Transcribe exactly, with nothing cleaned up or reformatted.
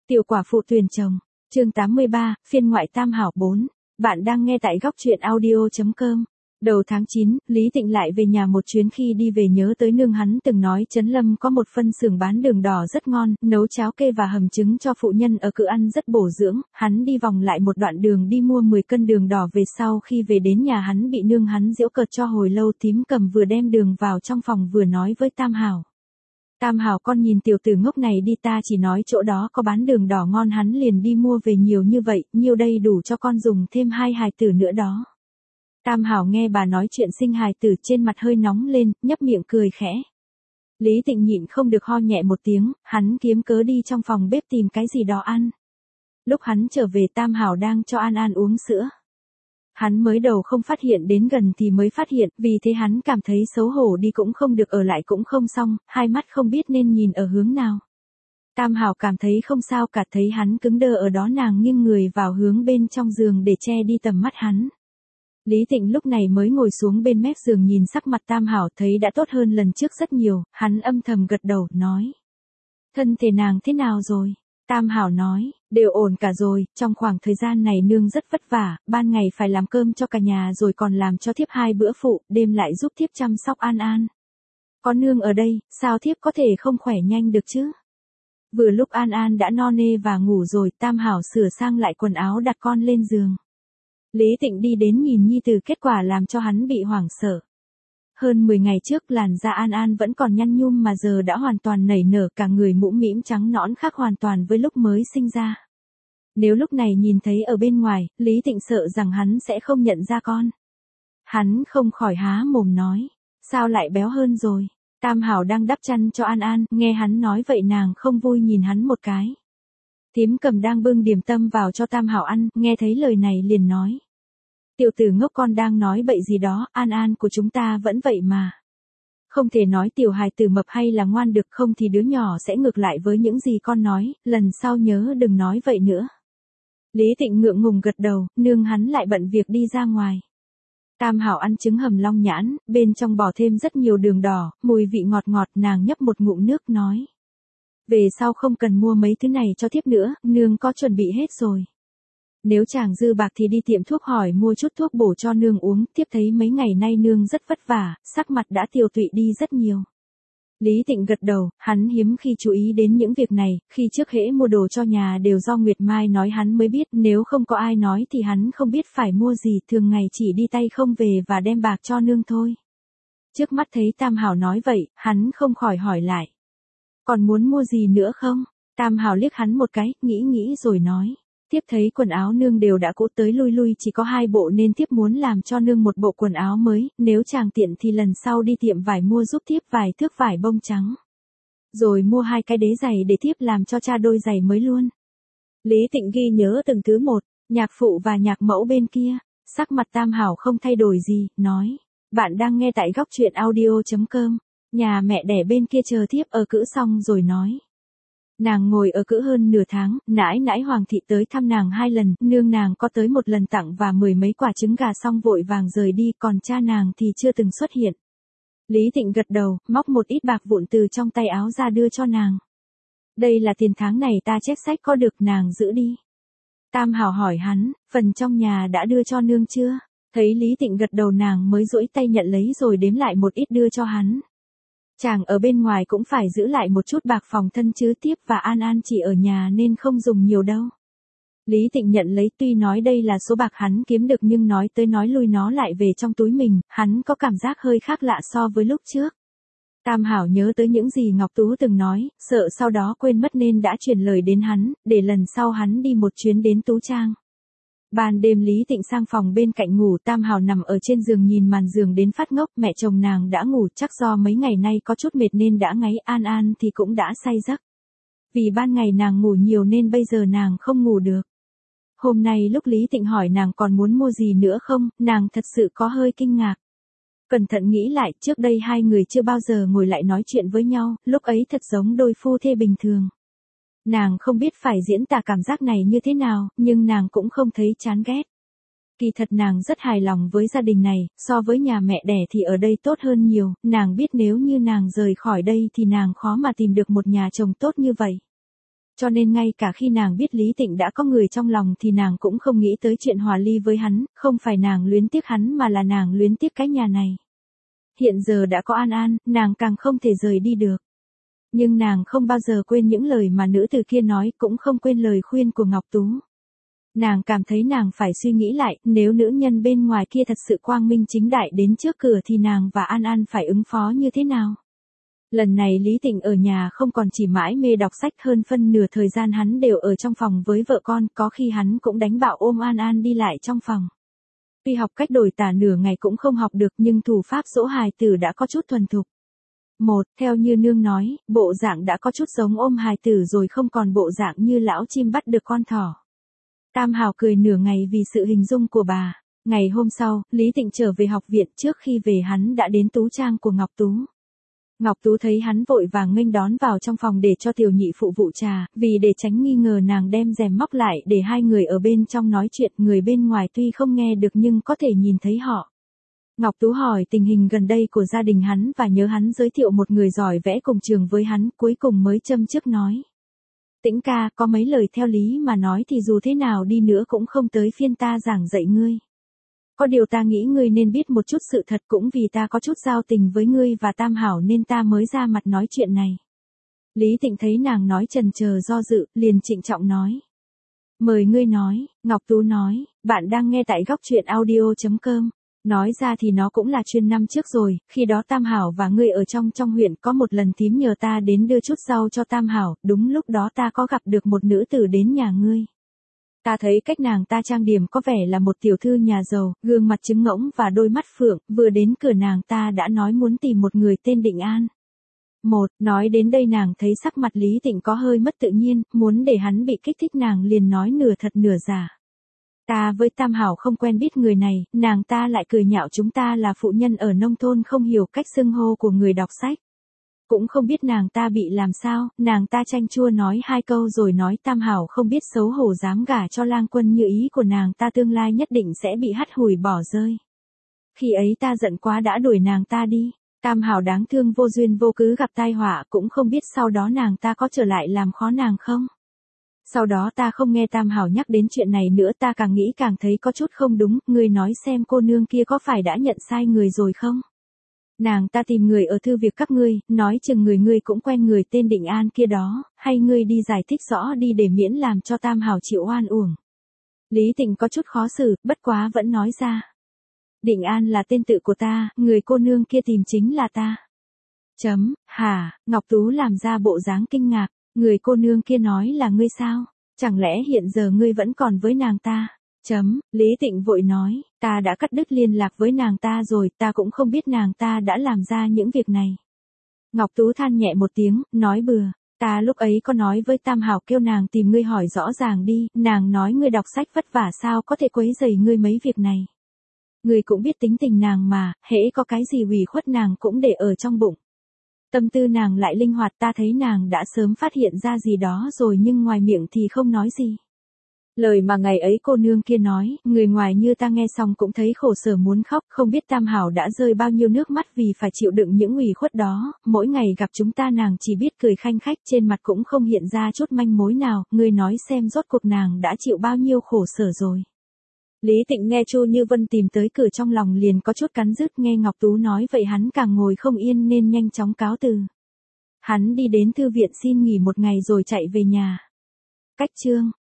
Tiểu quả phụ tuyển chồng, chương tám mươi ba, phiên ngoại tam hảo bốn. Bạn đang nghe tại góc truyện audio chấm com. Đầu tháng chín, Lý Tịnh lại về nhà một chuyến, khi đi về nhớ tới nương hắn từng nói Trấn Lâm có một phân xưởng bán đường đỏ rất ngon, nấu cháo kê và hầm trứng cho phụ nhân ở cự ăn rất bổ dưỡng. Hắn đi vòng lại một đoạn đường đi mua mười cân đường đỏ về, sau khi về đến nhà hắn bị nương hắn giễu cợt cho hồi lâu. Thím Cầm vừa đem đường vào trong phòng vừa nói với Tam Hảo. Tam Hảo, con nhìn tiểu tử ngốc này đi, ta chỉ nói chỗ đó có bán đường đỏ ngon hắn liền đi mua về nhiều như vậy, nhiêu đây đủ cho con dùng thêm hai hài tử nữa đó. Tam Hảo nghe bà nói chuyện sinh hài tử, trên mặt hơi nóng lên, nhấp miệng cười khẽ. Lý Tịnh nhịn không được ho nhẹ một tiếng, hắn kiếm cớ đi trong phòng bếp tìm cái gì đó ăn. Lúc hắn trở về, Tam Hảo đang cho An An uống sữa. Hắn mới đầu không phát hiện, đến gần thì mới phát hiện, vì thế hắn cảm thấy xấu hổ, đi cũng không được, ở lại cũng không xong, hai mắt không biết nên nhìn ở hướng nào. Tam Hảo cảm thấy không sao cả, thấy hắn cứng đơ ở đó, nàng nghiêng người vào hướng bên trong giường để che đi tầm mắt hắn. Lý Tịnh lúc này mới ngồi xuống bên mép giường, nhìn sắc mặt Tam Hảo thấy đã tốt hơn lần trước rất nhiều, hắn âm thầm gật đầu, nói. Thân thể nàng thế nào rồi? Tam Hảo nói, đều ổn cả rồi, trong khoảng thời gian này nương rất vất vả, ban ngày phải làm cơm cho cả nhà rồi còn làm cho thiếp hai bữa phụ, đêm lại giúp thiếp chăm sóc An An. Có nương ở đây, sao thiếp có thể không khỏe nhanh được chứ? Vừa lúc An An đã no nê và ngủ rồi, Tam Hảo sửa sang lại quần áo đặt con lên giường. Lý Tịnh đi đến nhìn nhi tử, kết quả làm cho hắn bị hoảng sợ. Hơn mười ngày trước làn da An An vẫn còn nhăn nhúm mà giờ đã hoàn toàn nảy nở, cả người mũm mĩm trắng nõn, khác hoàn toàn với lúc mới sinh ra. Nếu lúc này nhìn thấy ở bên ngoài, Lý Tịnh sợ rằng hắn sẽ không nhận ra con. Hắn không khỏi há mồm nói, sao lại béo hơn rồi? Tam Hảo đang đắp chăn cho An An, nghe hắn nói vậy nàng không vui nhìn hắn một cái. Thím Cầm đang bưng điểm tâm vào cho Tam Hảo ăn, nghe thấy lời này liền nói. Tiểu tử ngốc, con đang nói bậy gì đó, An An của chúng ta vẫn vậy mà. Không thể nói tiểu hài tử mập hay là ngoan được, không thì đứa nhỏ sẽ ngược lại với những gì con nói, lần sau nhớ đừng nói vậy nữa. Lý Tịnh ngượng ngùng gật đầu, nương hắn lại bận việc đi ra ngoài. Tam Hảo ăn trứng hầm long nhãn, bên trong bỏ thêm rất nhiều đường đỏ, mùi vị ngọt ngọt, nàng nhấp một ngụm nước nói. Về sau không cần mua mấy thứ này cho thiếp nữa, nương có chuẩn bị hết rồi. Nếu chàng dư bạc thì đi tiệm thuốc hỏi mua chút thuốc bổ cho nương uống, thiếp thấy mấy ngày nay nương rất vất vả, sắc mặt đã tiều tụy đi rất nhiều. Lý Tịnh gật đầu, hắn hiếm khi chú ý đến những việc này, khi trước hễ mua đồ cho nhà đều do Nguyệt Mai nói hắn mới biết, nếu không có ai nói thì hắn không biết phải mua gì, thường ngày chỉ đi tay không về và đem bạc cho nương thôi. Trước mắt thấy Tam Hảo nói vậy, hắn không khỏi hỏi lại. Còn muốn mua gì nữa không? Tam Hảo liếc hắn một cái, nghĩ nghĩ rồi nói. Thiếp thấy quần áo nương đều đã cũ tới lui lui, chỉ có hai bộ nên thiếp muốn làm cho nương một bộ quần áo mới, nếu chàng tiện thì lần sau đi tiệm vải mua giúp thiếp vài thước vải bông trắng. Rồi mua hai cái đế giày để thiếp làm cho cha đôi giày mới luôn. Lý Tịnh ghi nhớ từng thứ một, nhạc phụ và nhạc mẫu bên kia, sắc mặt Tam Hảo không thay đổi gì, nói. Bạn đang nghe tại góc truyện audio chấm com, nhà mẹ đẻ bên kia chờ thiếp ở cữ xong rồi nói. Nàng ngồi ở cữ hơn nửa tháng, nãi nãi Hoàng thị tới thăm nàng hai lần, nương nàng có tới một lần tặng và mười mấy quả trứng gà xong vội vàng rời đi, còn cha nàng thì chưa từng xuất hiện. Lý Tịnh gật đầu, móc một ít bạc vụn từ trong tay áo ra đưa cho nàng. Đây là tiền tháng này ta chép sách có được, nàng giữ đi. Tam Hảo hỏi hắn, phần trong nhà đã đưa cho nương chưa? Thấy Lý Tịnh gật đầu nàng mới duỗi tay nhận lấy rồi đếm lại một ít đưa cho hắn. Chàng ở bên ngoài cũng phải giữ lại một chút bạc phòng thân chứ, tiếp và An An chỉ ở nhà nên không dùng nhiều đâu. Lý Tịnh nhận lấy, tuy nói đây là số bạc hắn kiếm được nhưng nói tới nói lui nó lại về trong túi mình, hắn có cảm giác hơi khác lạ so với lúc trước. Tam Hảo nhớ tới những gì Ngọc Tú từng nói, sợ sau đó quên mất nên đã truyền lời đến hắn, để lần sau hắn đi một chuyến đến Tú Trang. Ban đêm Lý Tịnh sang phòng bên cạnh ngủ, Tam Hảo nằm ở trên giường nhìn màn giường đến phát ngốc, mẹ chồng nàng đã ngủ, chắc do mấy ngày nay có chút mệt nên đã ngáy, An An thì cũng đã say giấc. Vì ban ngày nàng ngủ nhiều nên bây giờ nàng không ngủ được. Hôm nay lúc Lý Tịnh hỏi nàng còn muốn mua gì nữa không, nàng thật sự có hơi kinh ngạc. Cẩn thận nghĩ lại, trước đây hai người chưa bao giờ ngồi lại nói chuyện với nhau, lúc ấy thật giống đôi phu thê bình thường. Nàng không biết phải diễn tả cảm giác này như thế nào, nhưng nàng cũng không thấy chán ghét. Kỳ thật nàng rất hài lòng với gia đình này, so với nhà mẹ đẻ thì ở đây tốt hơn nhiều, nàng biết nếu như nàng rời khỏi đây thì nàng khó mà tìm được một nhà chồng tốt như vậy. cho nên ngay cả khi nàng biết Lý Tịnh đã có người trong lòng thì nàng cũng không nghĩ tới chuyện hòa ly với hắn, không phải nàng luyến tiếc hắn mà là nàng luyến tiếc cái nhà này. Hiện giờ đã có An An, nàng càng không thể rời đi được. Nhưng nàng không bao giờ quên những lời mà nữ tử kia nói, cũng không quên lời khuyên của Ngọc Tú. Nàng cảm thấy nàng phải suy nghĩ lại, nếu nữ nhân bên ngoài kia thật sự quang minh chính đại đến trước cửa thì nàng và An An phải ứng phó như thế nào? Lần này Lý Tịnh ở nhà không còn chỉ mãi mê đọc sách, hơn phân nửa thời gian hắn đều ở trong phòng với vợ con, có khi hắn cũng đánh bạo ôm An An đi lại trong phòng. Tuy học cách đổi tả nửa ngày cũng không học được nhưng thủ pháp dỗ hài tử đã có chút thuần thục. Một, theo như nương nói, bộ dạng đã có chút giống ôm hài tử rồi, không còn bộ dạng như lão chim bắt được con thỏ. Tam Hảo cười nửa ngày vì sự hình dung của bà. Ngày hôm sau, Lý Tịnh trở về học viện, trước khi về hắn đã đến tú trang của Ngọc Tú. Ngọc Tú thấy hắn vội vàng nghênh đón vào trong phòng để cho tiểu nhị phụ vụ trà, vì để tránh nghi ngờ nàng đem rèm móc lại để hai người ở bên trong nói chuyện, người bên ngoài tuy không nghe được nhưng có thể nhìn thấy họ. Ngọc Tú hỏi tình hình gần đây của gia đình hắn và nhớ hắn giới thiệu một người giỏi vẽ cùng trường với hắn, cuối cùng mới châm chước nói. Tĩnh ca, có mấy lời theo lý mà nói thì dù thế nào đi nữa cũng không tới phiên ta giảng dạy ngươi. Có điều ta nghĩ ngươi nên biết một chút sự thật, cũng vì ta có chút giao tình với ngươi và Tam Hảo nên ta mới ra mặt nói chuyện này. Lý Tịnh thấy nàng nói chần chờ do dự, liền trịnh trọng nói. Mời ngươi nói. Ngọc Tú nói, bạn đang nghe tại góc truyện audio chấm com. Nói ra thì nó cũng là chuyện năm trước rồi, khi đó Tam Hảo và ngươi ở trong trong huyện, có một lần thím nhờ ta đến đưa chút rau cho Tam Hảo, đúng lúc đó ta có gặp được một nữ tử đến nhà ngươi. Ta thấy cách nàng ta trang điểm có vẻ là một tiểu thư nhà giàu, gương mặt trứng ngỗng và đôi mắt phượng, vừa đến cửa nàng ta đã nói muốn tìm một người tên Định An. Một, nói đến đây nàng thấy sắc mặt Lý Tịnh có hơi mất tự nhiên, muốn để hắn bị kích thích nàng liền nói nửa thật nửa giả. Ta với Tam Hảo không quen biết người này, nàng ta lại cười nhạo chúng ta là phụ nhân ở nông thôn không hiểu cách xưng hô của người đọc sách. Cũng không biết nàng ta bị làm sao, nàng ta chanh chua nói hai câu rồi nói Tam Hảo không biết xấu hổ dám gả cho lang quân, như ý của nàng ta tương lai nhất định sẽ bị hắt hủi bỏ rơi. Khi ấy ta giận quá đã đuổi nàng ta đi. Tam Hảo đáng thương vô duyên vô cớ gặp tai họa, cũng không biết sau đó nàng ta có trở lại làm khó nàng không. Sau đó ta không nghe Tam Hảo nhắc đến chuyện này nữa, ta càng nghĩ càng thấy có chút không đúng, ngươi nói xem cô nương kia có phải đã nhận sai người rồi không? Nàng ta tìm người ở thư việc các ngươi, nói chừng người ngươi cũng quen người tên Định An kia đó, hay ngươi đi giải thích rõ đi để miễn làm cho Tam Hảo chịu oan uổng. Lý Tịnh có chút khó xử, bất quá vẫn nói ra. Định An là tên tự của ta, người cô nương kia tìm chính là ta. Chấm, hả, Ngọc Tú làm ra bộ dáng kinh ngạc, người cô nương kia nói là ngươi sao? Chẳng lẽ hiện giờ ngươi vẫn còn với nàng ta? Chấm, Lý Tịnh vội nói, ta đã cắt đứt liên lạc với nàng ta rồi, ta cũng không biết nàng ta đã làm ra những việc này. Ngọc Tú than nhẹ một tiếng, nói bừa, ta lúc ấy có nói với Tam Hảo kêu nàng tìm ngươi hỏi rõ ràng đi, nàng nói ngươi đọc sách vất vả sao có thể quấy rầy ngươi mấy việc này. Ngươi cũng biết tính tình nàng mà, hễ có cái gì ủy khuất nàng cũng để ở trong bụng. Tâm tư nàng lại linh hoạt, ta thấy nàng đã sớm phát hiện ra gì đó rồi nhưng ngoài miệng thì không nói gì. Lời mà ngày ấy cô nương kia nói, người ngoài như ta nghe xong cũng thấy khổ sở muốn khóc, không biết Tam Hảo đã rơi bao nhiêu nước mắt vì phải chịu đựng những ủy khuất đó, mỗi ngày gặp chúng ta nàng chỉ biết cười khanh khách, trên mặt cũng không hiện ra chút manh mối nào, ngươi nói xem rốt cuộc nàng đã chịu bao nhiêu khổ sở rồi. Lý Tịnh nghe Chu Như Vân tìm tới cửa trong lòng liền có chút cắn rứt, nghe Ngọc Tú nói vậy hắn càng ngồi không yên nên nhanh chóng cáo từ. Hắn đi đến thư viện xin nghỉ một ngày rồi chạy về nhà. Cách chương